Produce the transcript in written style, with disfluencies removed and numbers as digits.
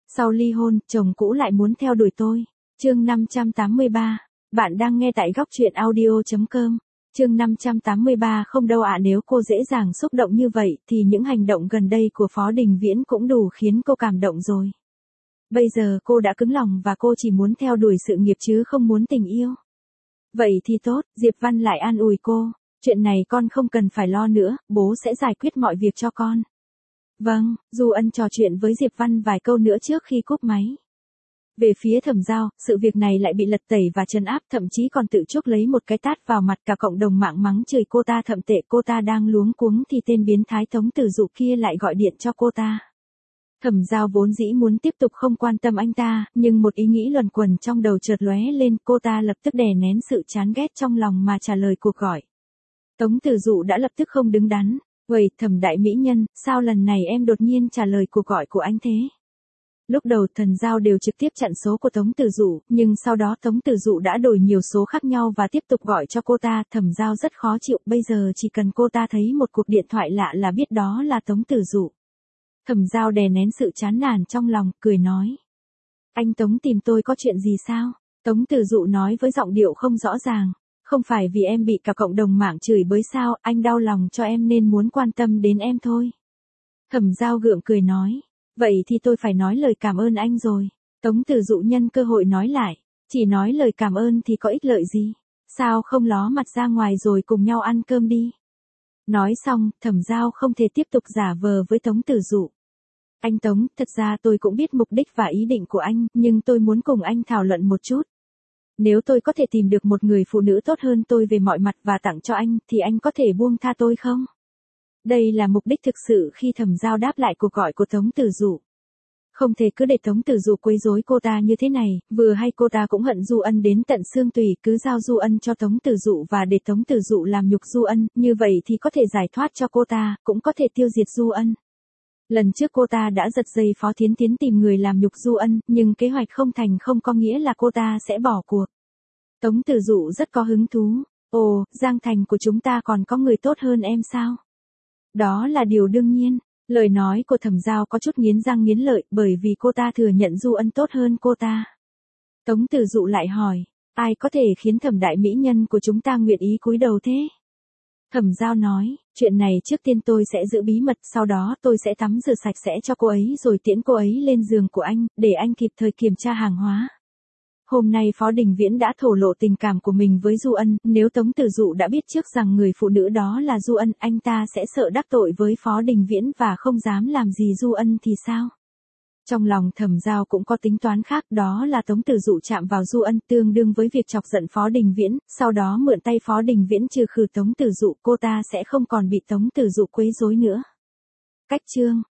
Sau ly hôn, chồng cũ lại muốn theo đuổi tôi. Chương 583. Bạn đang nghe tại góc truyện audio.com. Chương 583 không đâu ạ, nếu cô dễ dàng xúc động như vậy thì những hành động gần đây của Phó Đình Viễn cũng đủ khiến cô cảm động rồi. Bây giờ cô đã cứng lòng và cô chỉ muốn theo đuổi sự nghiệp chứ không muốn tình yêu. Vậy thì tốt, Diệp Văn lại an ủi cô. Chuyện này con không cần phải lo nữa, bố sẽ giải quyết mọi việc cho con. Vâng, Du Ân trò chuyện với Diệp Văn vài câu nữa trước khi cúp máy. Về phía Thẩm Giao, sự việc này lại bị lật tẩy và trấn áp, thậm chí còn tự chuốc lấy một cái tát vào mặt, cả cộng đồng mạng mắng chửi cô ta thậm tệ. Cô ta đang luống cuống thì tên biến thái Tống Tử Dụ kia lại gọi điện cho cô ta. Thẩm Giao vốn dĩ muốn tiếp tục không quan tâm anh ta, nhưng một ý nghĩ luẩn quẩn trong đầu chợt lóe lên, cô ta lập tức đè nén sự chán ghét trong lòng mà trả lời cuộc gọi. Tống Tử Dụ đã lập tức không đứng đắn. Vậy, Thẩm đại mỹ nhân, sao lần này em đột nhiên trả lời cuộc gọi của anh thế? Lúc đầu Thần Giao đều trực tiếp chặn số của Tống Tử Dụ, nhưng sau đó Tống Tử Dụ đã đổi nhiều số khác nhau và tiếp tục gọi cho cô ta. Thẩm Giao rất khó chịu, bây giờ chỉ cần cô ta thấy một cuộc điện thoại lạ là biết đó là Tống Tử Dụ. Thẩm Giao đè nén sự chán nản trong lòng, cười nói. Anh Tống tìm tôi có chuyện gì sao? Tống Tử Dụ nói với giọng điệu không rõ ràng. Không phải vì em bị cả cộng đồng mạng chửi bới sao, anh đau lòng cho em nên muốn quan tâm đến em thôi. Thẩm Giao gượng cười nói. Vậy thì tôi phải nói lời cảm ơn anh rồi. Tống Tử Dụ nhân cơ hội nói lại. Chỉ nói lời cảm ơn thì có ích lợi gì? Sao không ló mặt ra ngoài rồi cùng nhau ăn cơm đi? Nói xong, Thẩm Giao không thể tiếp tục giả vờ với Tống Tử Dụ. Anh Tống, thật ra tôi cũng biết mục đích và ý định của anh, nhưng tôi muốn cùng anh thảo luận một chút. Nếu tôi có thể tìm được một người phụ nữ tốt hơn tôi về mọi mặt và tặng cho anh, thì anh có thể buông tha tôi không? Đây là mục đích thực sự khi Thẩm Giao đáp lại cuộc gọi của Tống Tử Dụ. Không thể cứ để Tống Tử Dụ quấy rối cô ta như thế này, vừa hay cô ta cũng hận Du Ân đến tận xương tủy, cứ giao Du Ân cho Tống Tử Dụ và để Tống Tử Dụ làm nhục Du Ân, như vậy thì có thể giải thoát cho cô ta, cũng có thể tiêu diệt Du Ân. Lần trước cô ta đã giật dây Phó Thiến Thiến tìm người làm nhục Du Ân, nhưng kế hoạch không thành không có nghĩa là cô ta sẽ bỏ cuộc. Tống Tử Dụ rất có hứng thú. Ồ, Giang Thành của chúng ta còn có người tốt hơn em sao? Đó là điều đương nhiên. Lời nói của Thẩm Giao có chút nghiến răng nghiến lợi, bởi vì cô ta thừa nhận Du Ân tốt hơn cô ta. Tống Tử Dụ lại hỏi, ai có thể khiến Thẩm đại mỹ nhân của chúng ta nguyện ý cúi đầu thế? Thẩm Giao nói, chuyện này trước tiên tôi sẽ giữ bí mật, sau đó tôi sẽ tắm rửa sạch sẽ cho cô ấy rồi tiễn cô ấy lên giường của anh, để anh kịp thời kiểm tra hàng hóa. Hôm nay Phó Đình Viễn đã thổ lộ tình cảm của mình với Du Ân, nếu Tống Tử Dụ đã biết trước rằng người phụ nữ đó là Du Ân, anh ta sẽ sợ đắc tội với Phó Đình Viễn và không dám làm gì Du Ân thì sao? Trong lòng Thẩm Giao cũng có tính toán khác, đó là Tống Tử Dụ chạm vào Du Ân tương đương với việc chọc giận Phó Đình Viễn, sau đó mượn tay Phó Đình Viễn trừ khử Tống Tử Dụ, cô ta sẽ không còn bị Tống Tử Dụ quấy rối nữa. Cách chương